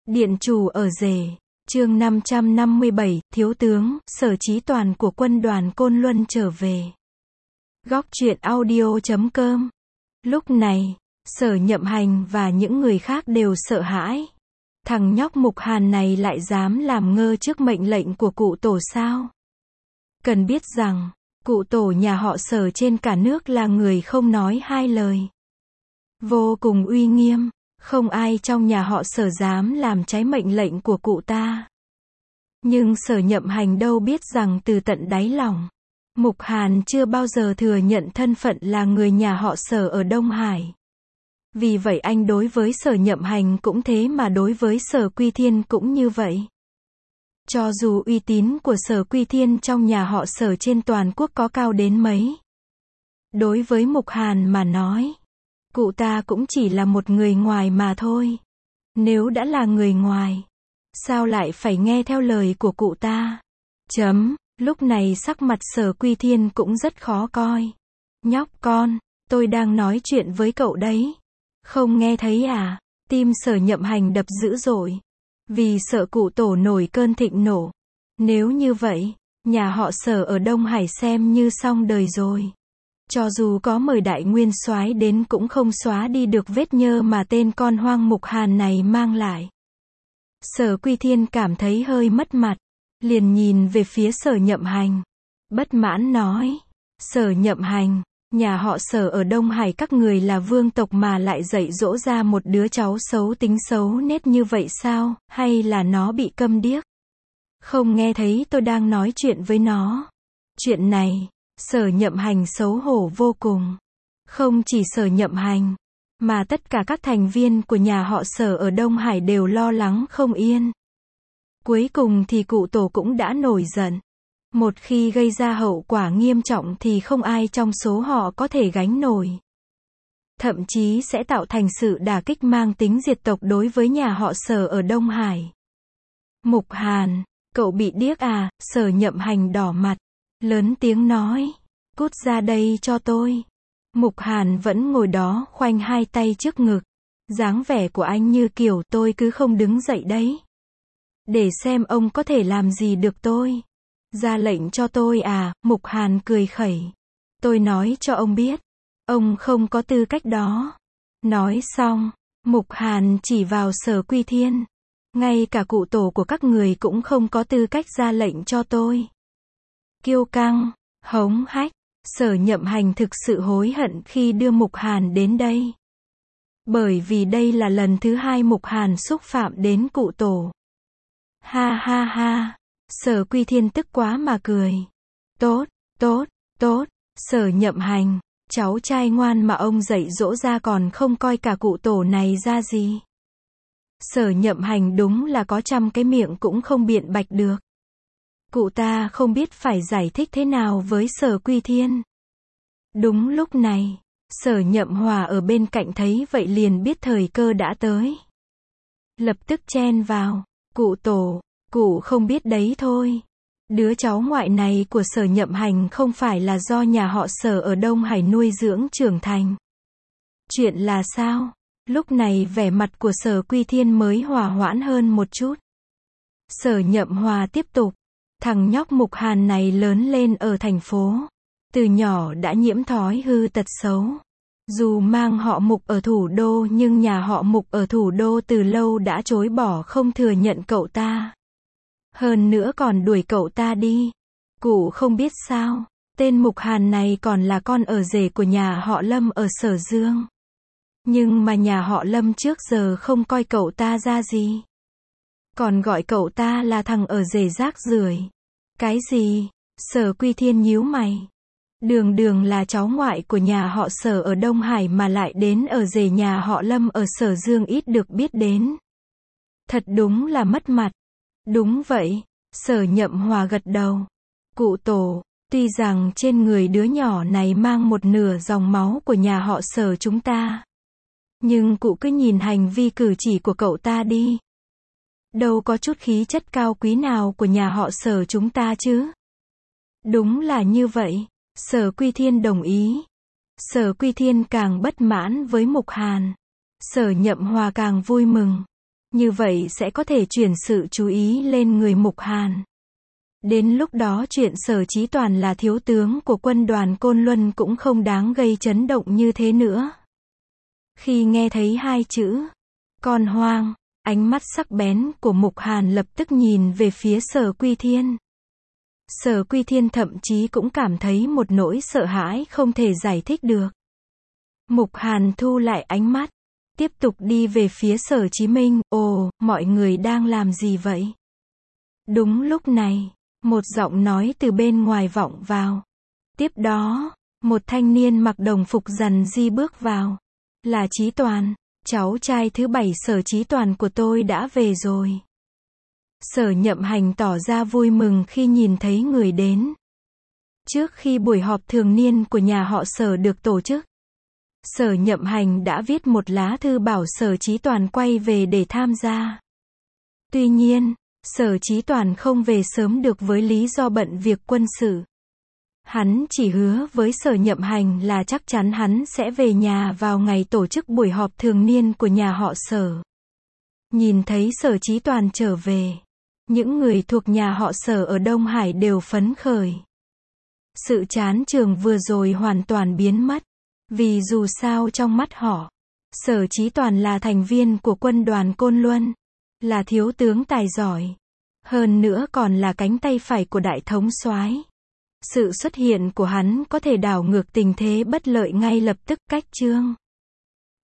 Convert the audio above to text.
Điện chủ ở Rể, chương 557, thiếu tướng, Sở Chí Toàn của quân đoàn Côn Luân trở về. Góc truyện audio.com. Lúc này, Sở Nhậm Hành và những người khác đều sợ hãi. Thằng nhóc Mục Hàn này lại dám làm ngơ trước mệnh lệnh của cụ tổ sao? Cần biết rằng, cụ tổ nhà họ Sở trên cả nước là người không nói hai lời. Vô cùng uy nghiêm. Không ai trong nhà họ Sở dám làm trái mệnh lệnh của cụ ta. Nhưng Sở Nhậm Hành đâu biết rằng từ tận đáy lòng, Mục Hàn chưa bao giờ thừa nhận thân phận là người nhà họ Sở ở Đông Hải. Vì vậy anh đối với Sở Nhậm Hành cũng thế, mà đối với Sở Quy Thiên cũng như vậy. Cho dù uy tín của Sở Quy Thiên trong nhà họ Sở trên toàn quốc có cao đến mấy, đối với Mục Hàn mà nói, cụ ta cũng chỉ là một người ngoài mà thôi. Nếu đã là người ngoài, sao lại phải nghe theo lời của cụ ta? Lúc này sắc mặt Sở Quy Thiên cũng rất khó coi. Nhóc con, tôi đang nói chuyện với cậu đấy. Không nghe thấy à? Tim Sở Nhậm Hành đập dữ dội. Vì sợ cụ tổ nổi cơn thịnh nộ. Nếu như vậy, nhà họ Sở ở Đông Hải xem như xong đời rồi. Cho dù có mời đại nguyên soái đến cũng không xóa đi được vết nhơ mà tên con hoang Mục Hàn này mang lại. Sở Quy Thiên cảm thấy hơi mất mặt, liền nhìn về phía Sở Nhậm Hành. Bất mãn nói, Sở Nhậm Hành, nhà họ Sở ở Đông Hải các người là vương tộc mà lại dạy dỗ ra một đứa cháu xấu tính xấu nết như vậy sao, hay là nó bị câm điếc? Không nghe thấy tôi đang nói chuyện với nó. Chuyện này, Sở Nhậm Hành xấu hổ vô cùng. Không chỉ Sở Nhậm Hành, mà tất cả các thành viên của nhà họ Sở ở Đông Hải đều lo lắng không yên. Cuối cùng thì cụ tổ cũng đã nổi giận. Một khi gây ra hậu quả nghiêm trọng thì không ai trong số họ có thể gánh nổi. Thậm chí sẽ tạo thành sự đả kích mang tính diệt tộc đối với nhà họ Sở ở Đông Hải. Mục Hàn, cậu bị điếc à? Sở Nhậm Hành đỏ mặt, lớn tiếng nói, cút ra đây cho tôi. Mục Hàn vẫn ngồi đó khoanh hai tay trước ngực. Dáng vẻ của anh như kiểu tôi cứ không đứng dậy đấy. Để xem ông có thể làm gì được tôi. Ra lệnh cho tôi à? Mục Hàn cười khẩy. Tôi nói cho ông biết, ông không có tư cách đó. Nói xong, Mục Hàn chỉ vào Sở Quy Thiên. Ngay cả cụ tổ của các người cũng không có tư cách ra lệnh cho tôi. Kiêu căng, hống hách. Sở Nhậm Hành thực sự hối hận khi đưa Mục Hàn đến đây. Bởi vì đây là lần thứ hai Mục Hàn xúc phạm đến cụ tổ. Ha ha ha. Sở Quy Thiên tức quá mà cười. Tốt, tốt, tốt. Sở Nhậm Hành, cháu trai ngoan mà ông dạy dỗ ra còn không coi cả cụ tổ này ra gì. Sở Nhậm Hành đúng là có trăm cái miệng cũng không biện bạch được. Cụ ta không biết phải giải thích thế nào với Sở Quy Thiên. Đúng lúc này, Sở Nhậm Hòa ở bên cạnh thấy vậy liền biết thời cơ đã tới. Lập tức chen vào, cụ tổ, cụ không biết đấy thôi. Đứa cháu ngoại này của Sở Nhậm Hành không phải là do nhà họ Sở ở Đông Hải nuôi dưỡng trưởng thành. Chuyện là sao? Lúc này vẻ mặt của Sở Quy Thiên mới hòa hoãn hơn một chút. Sở Nhậm Hòa tiếp tục. Thằng nhóc Mục Hàn này lớn lên ở thành phố. Từ nhỏ đã nhiễm thói hư tật xấu. Dù mang họ Mục ở thủ đô nhưng nhà họ Mục ở thủ đô từ lâu đã chối bỏ không thừa nhận cậu ta. Hơn nữa còn đuổi cậu ta đi. Cụ không biết sao, tên Mục Hàn này còn là con ở rể của nhà họ Lâm ở Sở Dương. Nhưng mà nhà họ Lâm trước giờ không coi cậu ta ra gì. Còn gọi cậu ta là thằng ở rể rác rưởi. Cái gì? Sở Quy Thiên nhíu mày. Đường đường là cháu ngoại của nhà họ Sở ở Đông Hải mà lại đến ở rể nhà họ Lâm ở Sở Dương ít được biết đến. Thật đúng là mất mặt. Đúng vậy. Sở Nhậm Hòa gật đầu. Cụ tổ, tuy rằng trên người đứa nhỏ này mang một nửa dòng máu của nhà họ Sở chúng ta. Nhưng cụ cứ nhìn hành vi cử chỉ của cậu ta đi. Đâu có chút khí chất cao quý nào của nhà họ Sở chúng ta chứ. Đúng là như vậy. Sở Quy Thiên đồng ý. Sở Quy Thiên càng bất mãn với Mục Hàn. Sở Nhậm Hòa càng vui mừng. Như vậy sẽ có thể chuyển sự chú ý lên người Mục Hàn. Đến lúc đó chuyện Sở Chí Toàn là thiếu tướng của quân đoàn Côn Luân cũng không đáng gây chấn động như thế nữa. Khi nghe thấy hai chữ con hoang, ánh mắt sắc bén của Mục Hàn lập tức nhìn về phía Sở Quy Thiên. Sở Quy Thiên thậm chí cũng cảm thấy một nỗi sợ hãi không thể giải thích được. Mục Hàn thu lại ánh mắt, tiếp tục đi về phía Sở Chí Minh. Ồ, mọi người đang làm gì vậy? Đúng lúc này, một giọng nói từ bên ngoài vọng vào. Tiếp đó, một thanh niên mặc đồng phục rằn di bước vào. Là Chí Toàn, cháu trai thứ 7 Sở Chí Toàn của tôi đã về rồi. Sở Nhậm Hành tỏ ra vui mừng khi nhìn thấy người đến. Trước khi buổi họp thường niên của nhà họ Sở được tổ chức, Sở Nhậm Hành đã viết một lá thư bảo Sở Chí Toàn quay về để tham gia. Tuy nhiên, Sở Chí Toàn không về sớm được với lý do bận việc quân sự. Hắn chỉ hứa với Sở Nhậm Hành là chắc chắn hắn sẽ về nhà vào ngày tổ chức buổi họp thường niên của nhà họ Sở. Nhìn thấy Sở Chí Toàn trở về, những người thuộc nhà họ Sở ở Đông Hải đều phấn khởi. Sự chán chường vừa rồi hoàn toàn biến mất, vì dù sao trong mắt họ, Sở Chí Toàn là thành viên của quân đoàn Côn Luân, là thiếu tướng tài giỏi, hơn nữa còn là cánh tay phải của đại thống soái. Sự xuất hiện của hắn có thể đảo ngược tình thế bất lợi ngay lập tức. Cách chương